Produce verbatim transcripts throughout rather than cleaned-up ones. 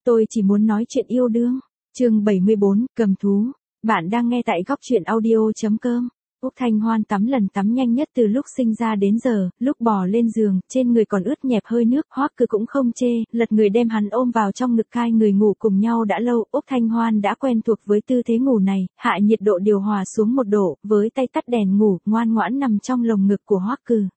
Tôi chỉ muốn nói chuyện yêu đương. Chương bảy mươi bốn, cầm thú. Bạn đang nghe tại góc truyện audio.com. Úc Thanh Hoan tắm lần tắm nhanh nhất từ lúc sinh ra đến giờ, lúc bò lên giường, trên người còn ướt nhẹp hơi nước, Hoắc Cử cũng không chê, lật người đem hắn ôm vào trong ngực, hai người ngủ cùng nhau đã lâu, Úc Thanh Hoan đã quen thuộc với tư thế ngủ này, hạ nhiệt độ điều hòa xuống một độ, với tay tắt đèn ngủ, ngoan ngoãn nằm trong lồng ngực của Hoắc Cử.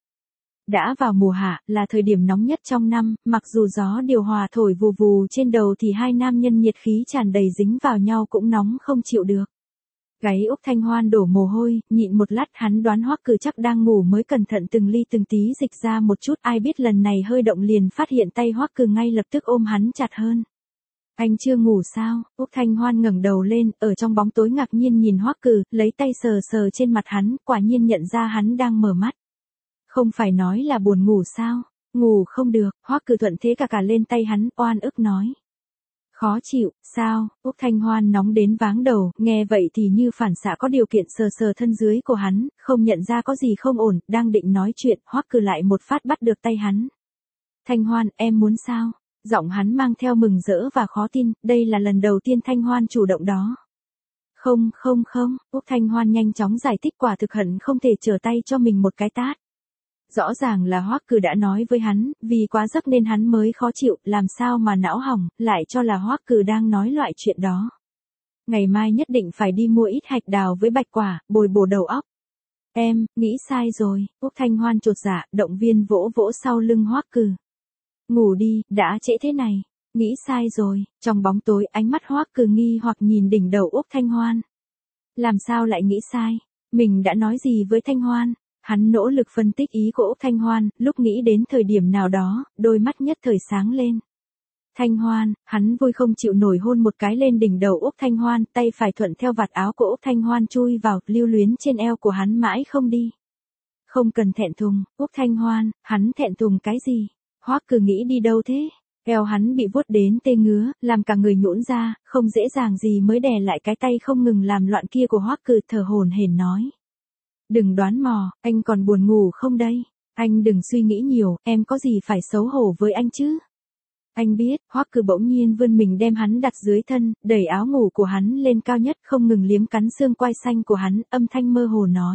Đã vào mùa hạ, là thời điểm nóng nhất trong năm, mặc dù gió điều hòa thổi vù vù trên đầu thì hai nam nhân nhiệt khí tràn đầy dính vào nhau cũng nóng không chịu được. Gáy Úc Thanh Hoan đổ mồ hôi, nhịn một lát hắn đoán Hoắc Cử chắc đang ngủ mới cẩn thận từng ly từng tí dịch ra một chút, ai biết lần này hơi động liền phát hiện tay Hoắc Cử ngay lập tức ôm hắn chặt hơn. Anh chưa ngủ sao? Úc Thanh Hoan ngẩng đầu lên, ở trong bóng tối ngạc nhiên nhìn Hoắc Cử, lấy tay sờ sờ trên mặt hắn, quả nhiên nhận ra hắn đang mở mắt. Không phải nói là buồn ngủ sao? Ngủ không được, Hoắc Cử thuận thế cả cả lên tay hắn, oan ức nói. Khó chịu, sao? Úc Thanh Hoan nóng đến váng đầu, nghe vậy thì như phản xạ có điều kiện sờ sờ thân dưới của hắn, không nhận ra có gì không ổn, đang định nói chuyện, Hoắc Cử lại một phát bắt được tay hắn. Thanh Hoan, em muốn sao? Giọng hắn mang theo mừng rỡ và khó tin, đây là lần đầu tiên Thanh Hoan chủ động đó. Không, không, không, Úc Thanh Hoan nhanh chóng giải thích, quả thực hận không thể trở tay cho mình một cái tát. Rõ ràng là Hoắc Cử đã nói với hắn, vì quá giấc nên hắn mới khó chịu, làm sao mà não hỏng, lại cho là Hoắc Cử đang nói loại chuyện đó. Ngày mai nhất định phải đi mua ít hạch đào với bạch quả, bồi bổ đầu óc. Em, nghĩ sai rồi, Úc Thanh Hoan chột dạ, động viên vỗ vỗ sau lưng Hoắc Cử. Ngủ đi, đã trễ thế này. Nghĩ sai rồi, trong bóng tối ánh mắt Hoắc Cử nghi hoặc nhìn đỉnh đầu Úc Thanh Hoan. Làm sao lại nghĩ sai? Mình đã nói gì với Thanh Hoan? Hắn nỗ lực phân tích ý của Úc Thanh Hoan, lúc nghĩ đến thời điểm nào đó, đôi mắt nhất thời sáng lên. Thanh Hoan, hắn vui không chịu nổi hôn một cái lên đỉnh đầu Úc Thanh Hoan, tay phải thuận theo vạt áo của Úc Thanh Hoan chui vào, lưu luyến trên eo của hắn mãi không đi. Không cần thẹn thùng, Úc Thanh Hoan, hắn thẹn thùng cái gì? Hoắc Cử nghĩ đi đâu thế? Eo hắn bị vuốt đến tê ngứa, làm cả người nhũn ra, không dễ dàng gì mới đè lại cái tay không ngừng làm loạn kia của Hoắc Cử, thở hổn hển nói. Đừng đoán mò, anh còn buồn ngủ không đây? Anh đừng suy nghĩ nhiều, em có gì phải xấu hổ với anh chứ? Anh biết, Hoắc Cử bỗng nhiên vươn mình đem hắn đặt dưới thân, đẩy áo ngủ của hắn lên cao nhất, không ngừng liếm cắn xương quai xanh của hắn, âm thanh mơ hồ nói.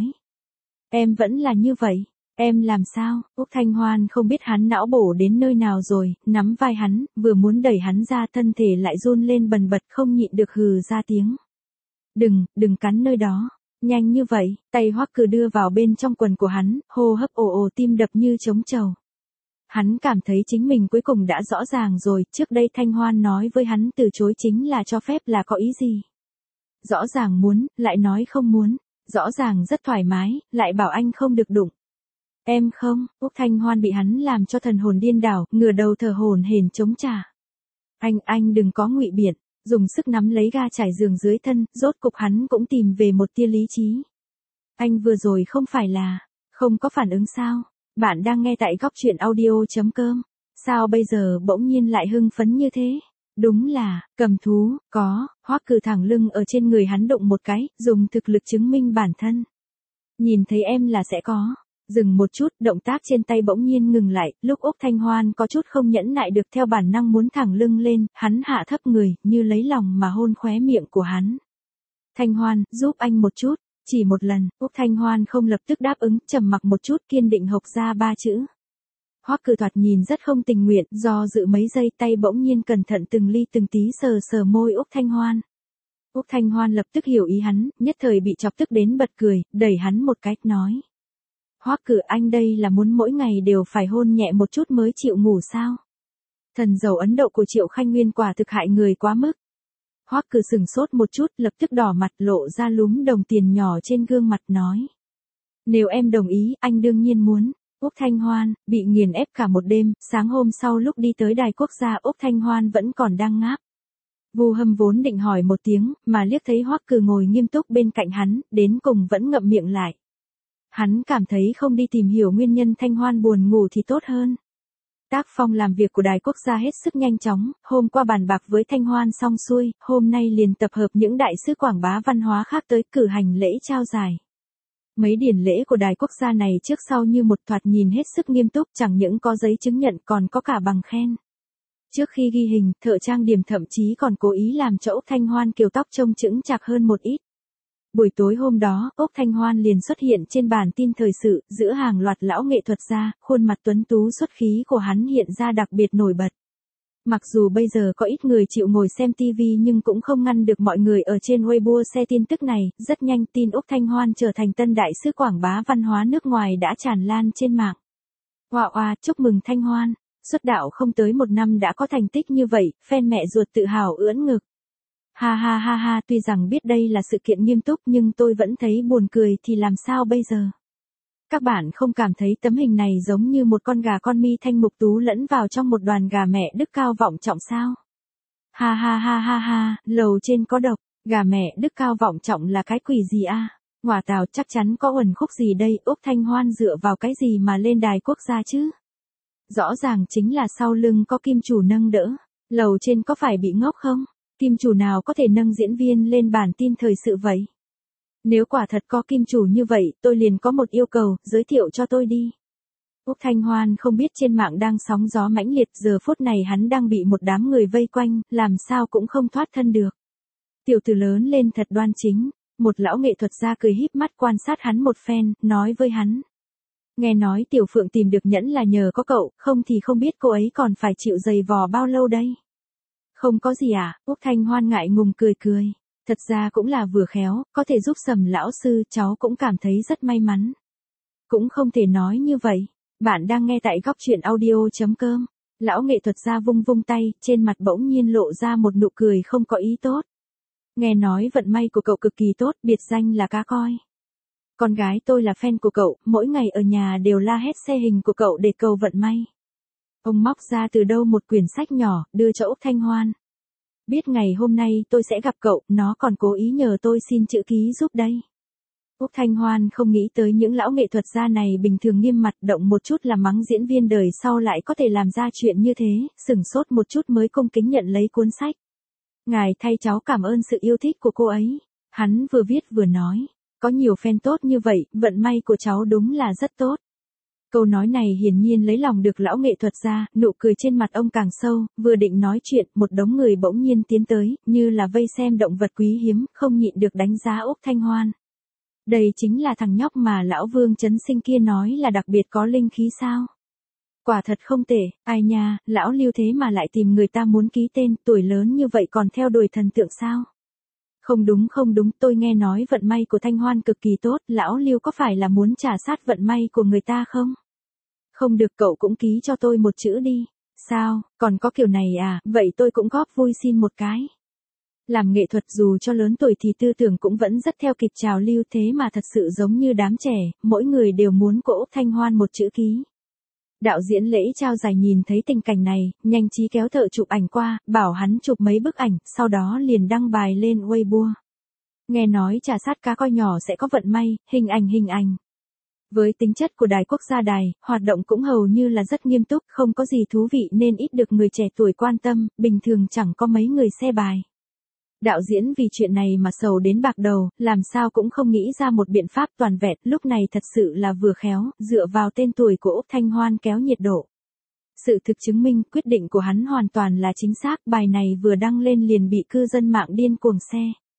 Em vẫn là như vậy. Em làm sao? Úc Thanh Hoan không biết hắn não bổ đến nơi nào rồi, nắm vai hắn, vừa muốn đẩy hắn ra, thân thể lại run lên bần bật, không nhịn được hừ ra tiếng. Đừng, đừng cắn nơi đó. Nhanh như vậy, tay Hoắc Cử đưa vào bên trong quần của hắn, hô hấp ồ ồ, tim đập như trống trầu. Hắn cảm thấy chính mình cuối cùng đã rõ ràng rồi, trước đây Thanh Hoan nói với hắn từ chối chính là cho phép là có ý gì. Rõ ràng muốn, lại nói không muốn, rõ ràng rất thoải mái, lại bảo anh không được đụng. Em không, Úc Thanh Hoan bị hắn làm cho thần hồn điên đảo, ngửa đầu thở hổn hển chống trả. Anh, anh đừng có ngụy biện. Dùng sức nắm lấy ga trải giường dưới thân, rốt cục hắn cũng tìm về một tia lý trí. Anh vừa rồi không phải là, không có phản ứng sao? Bạn đang nghe tại góc truyện audio.com. Sao bây giờ bỗng nhiên lại hưng phấn như thế? Đúng là, cầm thú, có, Hoắc Cử thẳng lưng ở trên người hắn động một cái, dùng thực lực chứng minh bản thân. Nhìn thấy em là sẽ có. Dừng một chút, động tác trên tay bỗng nhiên ngừng lại, lúc Úc Thanh Hoan có chút không nhẫn nại được theo bản năng muốn thẳng lưng lên, hắn hạ thấp người, như lấy lòng mà hôn khóe miệng của hắn. Thanh Hoan, giúp anh một chút, chỉ một lần, Úc Thanh Hoan không lập tức đáp ứng, trầm mặc một chút, kiên định hộc ra ba chữ. Hoắc Cử thoạt nhìn rất không tình nguyện, do dự mấy giây, tay bỗng nhiên cẩn thận từng ly từng tí sờ sờ môi Úc Thanh Hoan. Úc Thanh Hoan lập tức hiểu ý hắn, nhất thời bị chọc tức đến bật cười, đẩy hắn một cái, nói. Hoắc Cử, anh đây là muốn mỗi ngày đều phải hôn nhẹ một chút mới chịu ngủ sao? Thần dầu Ấn Độ của Triệu Khanh Nguyên quả thực hại người quá mức. Hoắc Cử sừng sốt một chút, lập tức đỏ mặt, lộ ra lúm đồng tiền nhỏ trên gương mặt, nói. Nếu em đồng ý, anh đương nhiên muốn. Úc Thanh Hoan, bị nghiền ép cả một đêm, sáng hôm sau lúc đi tới đài quốc gia Úc Thanh Hoan vẫn còn đang ngáp. Vu Hâm vốn định hỏi một tiếng, mà liếc thấy Hoắc Cử ngồi nghiêm túc bên cạnh hắn, đến cùng vẫn ngậm miệng lại. Hắn cảm thấy không đi tìm hiểu nguyên nhân Thanh Hoan buồn ngủ thì tốt hơn. Tác phong làm việc của đài quốc gia hết sức nhanh chóng, hôm qua bàn bạc với Thanh Hoan xong xuôi, hôm nay liền tập hợp những đại sứ quảng bá văn hóa khác tới cử hành lễ trao giải. Mấy điển lễ của đài quốc gia này trước sau như một, thoạt nhìn hết sức nghiêm túc, chẳng những có giấy chứng nhận còn có cả bằng khen. Trước khi ghi hình, thợ trang điểm thậm chí còn cố ý làm cho Úc Thanh Hoan kiểu tóc trông chững chạc hơn một ít. Buổi tối hôm đó, Úc Thanh Hoan liền xuất hiện trên bản tin thời sự, giữa hàng loạt lão nghệ thuật gia, khuôn mặt tuấn tú xuất khí của hắn hiện ra đặc biệt nổi bật. Mặc dù bây giờ có ít người chịu ngồi xem ti vi nhưng cũng không ngăn được mọi người ở trên Weibo share tin tức này, rất nhanh tin Úc Thanh Hoan trở thành tân đại sứ quảng bá văn hóa nước ngoài đã tràn lan trên mạng. Oa oa, chúc mừng Thanh Hoan, xuất đạo không tới một năm đã có thành tích như vậy, fan mẹ ruột tự hào ưỡn ngực. Ha ha ha ha, tuy rằng biết đây là sự kiện nghiêm túc nhưng tôi vẫn thấy buồn cười thì làm sao bây giờ? Các bạn không cảm thấy tấm hình này giống như một con gà con mi thanh mục tú lẫn vào trong một đoàn gà mẹ đức cao vọng trọng sao? Ha ha ha ha ha, lầu trên có độc, gà mẹ đức cao vọng trọng là cái quỷ gì a? À? Ngoà tào, chắc chắn có uẩn khúc gì đây, Úc Thanh Hoan dựa vào cái gì mà lên đài quốc gia chứ? Rõ ràng chính là sau lưng có kim chủ nâng đỡ, lầu trên có phải bị ngốc không? Kim chủ nào có thể nâng diễn viên lên bản tin thời sự vậy? Nếu quả thật có kim chủ như vậy, tôi liền có một yêu cầu, giới thiệu cho tôi đi. Úc Thanh Hoan không biết trên mạng đang sóng gió mãnh liệt, giờ phút này hắn đang bị một đám người vây quanh, làm sao cũng không thoát thân được. Tiểu tử lớn lên thật đoan chính, một lão nghệ thuật gia cười híp mắt quan sát hắn một phen, nói với hắn. Nghe nói Tiểu Phượng tìm được nhẫn là nhờ có cậu, không thì không biết cô ấy còn phải chịu giày vò bao lâu đây. Không có gì à, Úc Thanh Hoan ngại ngùng cười cười. Thật ra cũng là vừa khéo, có thể giúp Sầm lão sư, cháu cũng cảm thấy rất may mắn. Cũng không thể nói như vậy. Bạn đang nghe tại góc truyện audio.com. Lão nghệ thuật gia vung vung tay, trên mặt bỗng nhiên lộ ra một nụ cười không có ý tốt. Nghe nói vận may của cậu cực kỳ tốt, biệt danh là cá coi. Con gái tôi là fan của cậu, mỗi ngày ở nhà đều la hét xe hình của cậu để cầu vận may. Ông móc ra từ đâu một quyển sách nhỏ, đưa cho Úc Thanh Hoan. Biết ngày hôm nay tôi sẽ gặp cậu, nó còn cố ý nhờ tôi xin chữ ký giúp đây. Úc Thanh Hoan không nghĩ tới những lão nghệ thuật gia này bình thường nghiêm mặt, động một chút là mắng diễn viên đời sau lại có thể làm ra chuyện như thế, sửng sốt một chút mới cung kính nhận lấy cuốn sách. Ngài thay cháu cảm ơn sự yêu thích của cô ấy. Hắn vừa viết vừa nói, có nhiều fan tốt như vậy, vận may của cháu đúng là rất tốt. Câu nói này hiển nhiên lấy lòng được lão nghệ thuật gia, nụ cười trên mặt ông càng sâu, vừa định nói chuyện, một đống người bỗng nhiên tiến tới, như là vây xem động vật quý hiếm, không nhịn được đánh giá Úc Thanh Hoan. Đây chính là thằng nhóc mà lão Vương Chấn Sinh kia nói là đặc biệt có linh khí sao? Quả thật không tệ, ai nha, lão Lưu thế mà lại tìm người ta muốn ký tên, tuổi lớn như vậy còn theo đuổi thần tượng sao? Không đúng không đúng, tôi nghe nói vận may của Thanh Hoan cực kỳ tốt, lão Lưu có phải là muốn trả sát vận may của người ta không? Không được, cậu cũng ký cho tôi một chữ đi. Sao, còn có kiểu này à, vậy tôi cũng góp vui xin một cái. Làm nghệ thuật dù cho lớn tuổi thì tư tưởng cũng vẫn rất theo kịp trào lưu, thế mà thật sự giống như đám trẻ, mỗi người đều muốn của Úc Thanh Hoan một chữ ký. Đạo diễn lễ trao giải nhìn thấy tình cảnh này, nhanh trí kéo thợ chụp ảnh qua, bảo hắn chụp mấy bức ảnh, sau đó liền đăng bài lên Weibo. Nghe nói trà sát cá coi nhỏ sẽ có vận may, hình ảnh hình ảnh. Với tính chất của đài quốc gia đài, hoạt động cũng hầu như là rất nghiêm túc, không có gì thú vị nên ít được người trẻ tuổi quan tâm, bình thường chẳng có mấy người xe bài. Đạo diễn vì chuyện này mà sầu đến bạc đầu, làm sao cũng không nghĩ ra một biện pháp toàn vẹn, lúc này thật sự là vừa khéo, dựa vào tên tuổi của Úc Thanh Hoan kéo nhiệt độ. Sự thực chứng minh quyết định của hắn hoàn toàn là chính xác, bài này vừa đăng lên liền bị cư dân mạng điên cuồng xe.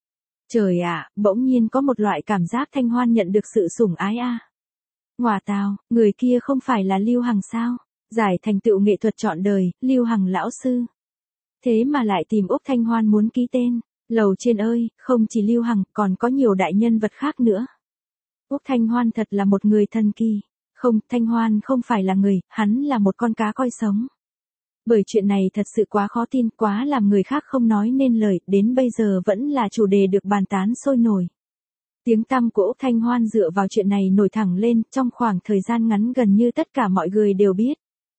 Trời ạ, bỗng nhiên có một loại cảm giác Thanh Hoan nhận được sự sủng ái a. À. Ngoà tào, người kia không phải là Lưu Hằng sao? Giải thành tựu nghệ thuật trọn đời, Lưu Hằng lão sư. Thế mà lại tìm Úc Thanh Hoan muốn ký tên. Lầu trên ơi, không chỉ Lưu Hằng, còn có nhiều đại nhân vật khác nữa. Úc Thanh Hoan thật là một người thần kỳ. Không, Thanh Hoan không phải là người, hắn là một con cá coi sống. Bởi chuyện này thật sự quá khó tin, quá làm người khác không nói nên lời, đến bây giờ vẫn là chủ đề được bàn tán sôi nổi. Tiếng tăm của Úc Thanh Hoan dựa vào chuyện này nổi thẳng lên, trong khoảng thời gian ngắn gần như tất cả mọi người đều biết.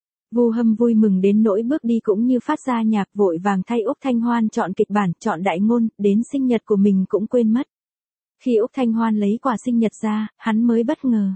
Vu Hâm vui mừng đến nỗi bước đi cũng như phát ra nhạc, vội vàng thay Úc Thanh Hoan chọn kịch bản, chọn đại ngôn, đến sinh nhật của mình cũng quên mất. Khi Úc Thanh Hoan lấy quà sinh nhật ra, hắn mới bất ngờ.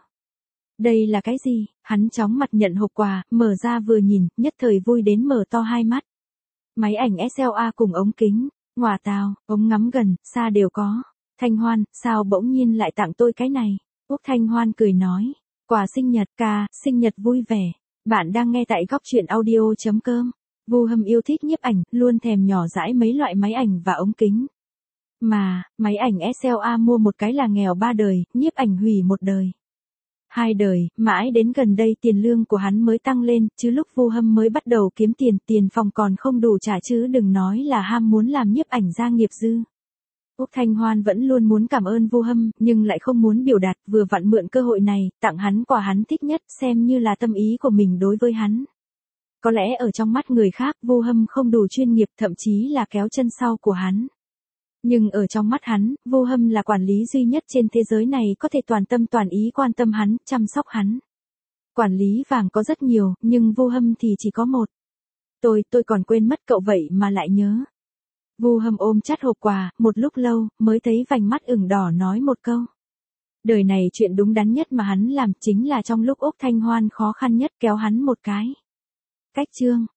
Đây là cái gì? Hắn chóng mặt nhận hộp quà, mở ra vừa nhìn, nhất thời vui đến mở to hai mắt. Máy ảnh ét lờ a cùng ống kính, ngoà tào, ống ngắm gần, xa đều có. Thanh Hoan, sao bỗng nhiên lại tặng tôi cái này? Úc Thanh Hoan cười nói, quà sinh nhật ca, sinh nhật vui vẻ. Bạn đang nghe tại góc truyện audio.com. Vu Hâm yêu thích nhiếp ảnh, luôn thèm nhỏ dãi mấy loại máy ảnh và ống kính. Mà, máy ảnh ét lờ a mua một cái là nghèo ba đời, nhiếp ảnh hủy một đời. Hai đời, mãi đến gần đây tiền lương của hắn mới tăng lên, chứ lúc Vu Hâm mới bắt đầu kiếm tiền, tiền phòng còn không đủ trả chứ đừng nói là ham muốn làm nhiếp ảnh gia nghiệp dư. Úc Thanh Hoan vẫn luôn muốn cảm ơn Vu Hâm, nhưng lại không muốn biểu đạt, vừa vặn mượn cơ hội này, tặng hắn quà hắn thích nhất, xem như là tâm ý của mình đối với hắn. Có lẽ ở trong mắt người khác, Vu Hâm không đủ chuyên nghiệp, thậm chí là kéo chân sau của hắn. Nhưng ở trong mắt hắn, Vu Hâm là quản lý duy nhất trên thế giới này có thể toàn tâm toàn ý quan tâm hắn, chăm sóc hắn. Quản lý vàng có rất nhiều, nhưng Vu Hâm thì chỉ có một. Tôi, tôi còn quên mất cậu vậy mà lại nhớ. Vu Hâm ôm chặt hộp quà, một lúc lâu, mới thấy vành mắt ửng đỏ nói một câu. Đời này chuyện đúng đắn nhất mà hắn làm chính là trong lúc Úc Thanh Hoan khó khăn nhất kéo hắn một cái. Cách chương.